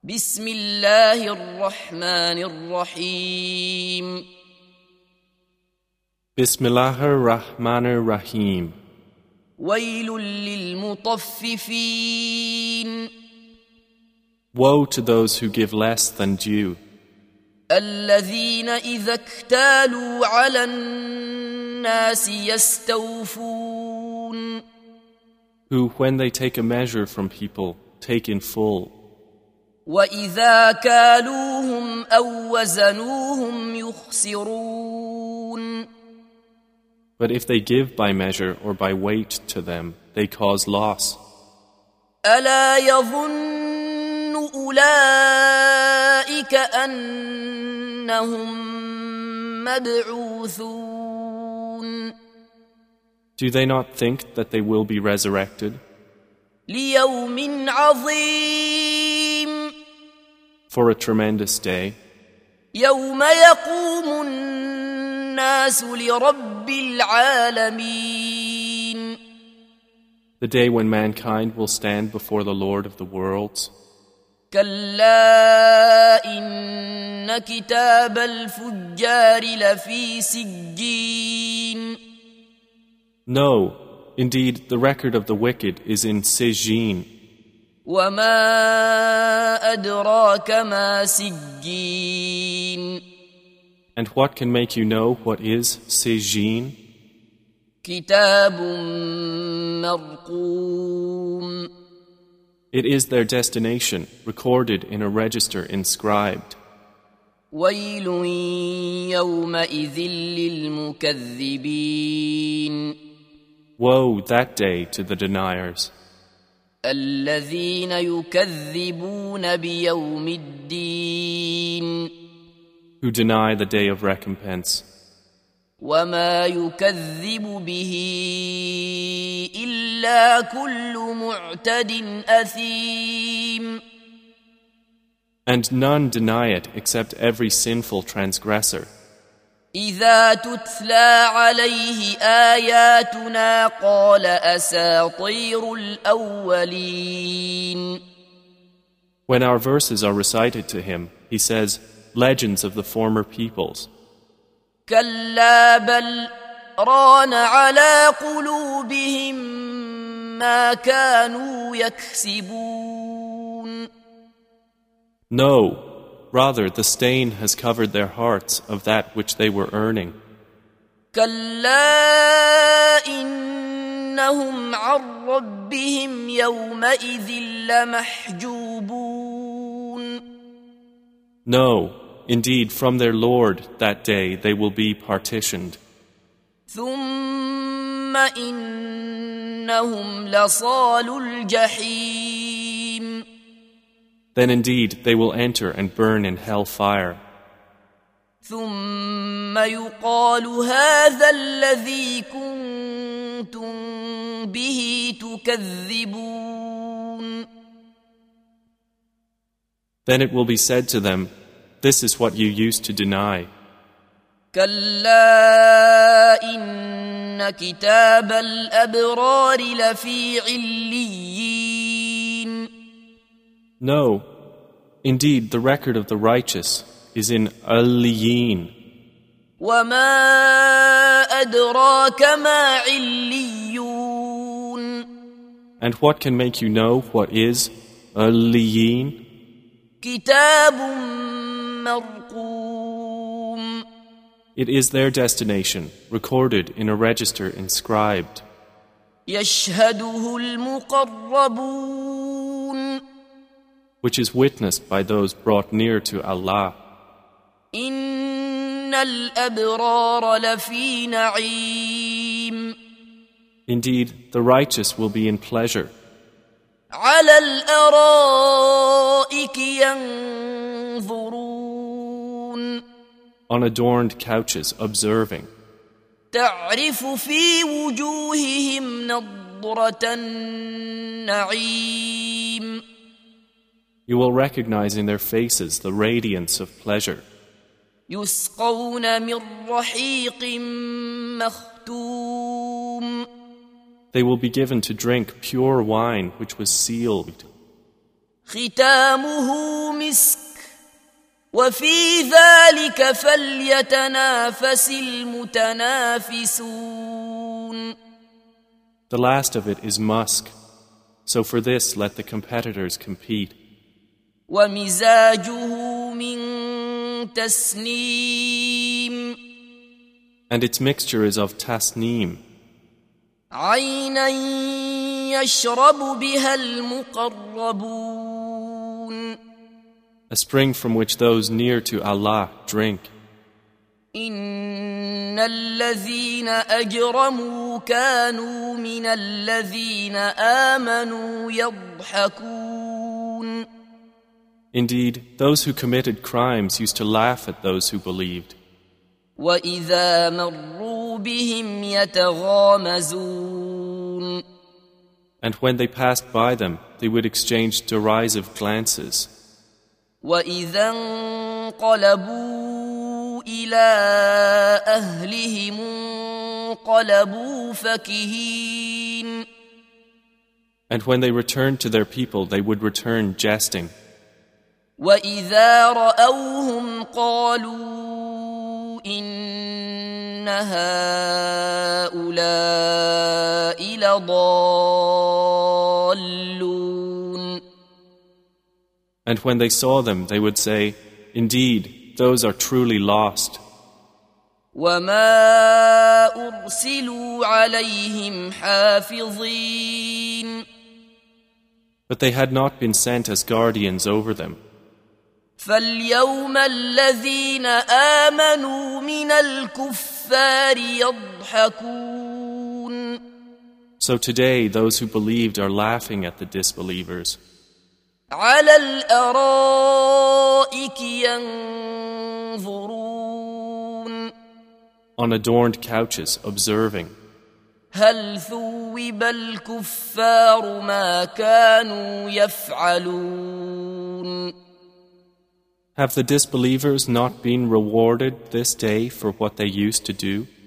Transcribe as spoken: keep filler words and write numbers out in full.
بسم الله الرحمن الرحيم بسم الله الرحمن الرحيم ويل للمطففين Woe to those who give less than due, الذين إذا اكتالوا على الناس يستوفون who when they take a measure from people take in full, وإذا كالوهم أو وزنوهم يخسرون but if they give by measure or by weight to them, they cause loss. ألا يظن أولئك أنهم مبعوثون Do they not think that they will be resurrected ليوم عظيم for a tremendous day, يوم يقوم الناس لرب العالمين the day when mankind will stand before the Lord of the worlds? كلا إن كتاب الفجار لفي سجين No, indeed, the record of the wicked is in Sijin. وما أدراك ما سجين And what can make you know what is Sijin? كتاب مرقوم It is their destination, recorded in a register inscribed. ويل يومئذ للمكذبين Woe that day to the deniers, الذين يكذبون بيوم الدين who deny the day of recompense, وما يكذب به إلا كل معتد أثيم and none deny it except every sinful transgressor. إذا تتلى عليه آياتنا قال أساطير الأولين When our verses are recited to him, he says, legends of the former peoples. كلا بل ران على قلوبهم ما كانوا يكسبون No, rather the stain has covered their hearts of that which they were earning. كلا إنهم عن ربهم يومئذ لمحجوبون No, indeed from their Lord that day they will be partitioned. ثم إنهم لصالو الجحيم Then indeed they will enter and burn in hell fire. ثم يقال هذا الذي كنتم به تكذبون Then it will be said to them, this is what you used to deny. كلا إن كتاب الأبرار لفي عليين No, indeed the record of the righteous is in Aliyin. وما أدراك ما عليون And what can make you know what is Aliyin? كتاب مرقوم It is their destination, recorded in a register inscribed, يشهده المقربون which is witnessed by those brought near to Allah. إن الأبرار لفي نعيم Indeed, the righteous will be in pleasure, على الأرائك ينظرون on adorned couches observing. تعرف في وجوههم نضرة النعيم You will recognize in their faces the radiance of pleasure. يسقون من رحيق مختوم They will be given to drink pure wine which was sealed. ختامه المسك وفي ذلك فليتنافس المتنافسون. The last of it is musk, so for this let the competitors compete. ومزاجه من تسنيم And its mixture is of tasneem, عينا يشرب بها المقربون. a spring from which those near to Allah drink. إن الذين أجرموا كانوا من الذين آمنوا يضحكون. Indeed, those who committed crimes used to laugh at those who believed. وإذا مروا بهم يتغامزون. And when they passed by them, they would exchange derisive glances. وإذا انقلبوا إلى أهلهم انقلبوا فكهين. And when they returned to their people, they would return jesting. وإذا رأوهم قالوا إن هؤلاء لضالون. And when they saw them, they would say, Indeed, those are truly lost. وما أرسلوا عليهم حافظين. But they had not been sent as guardians over them. فاليوم الذين آمنوا من الكفار يضحكون. So today, those who believed are laughing at the disbelievers. على الأرائك ينظرون. On adorned couches, observing. هل ثوب الكفار ما كانوا يفعلون. Have the disbelievers not been rewarded this day for what they used to do?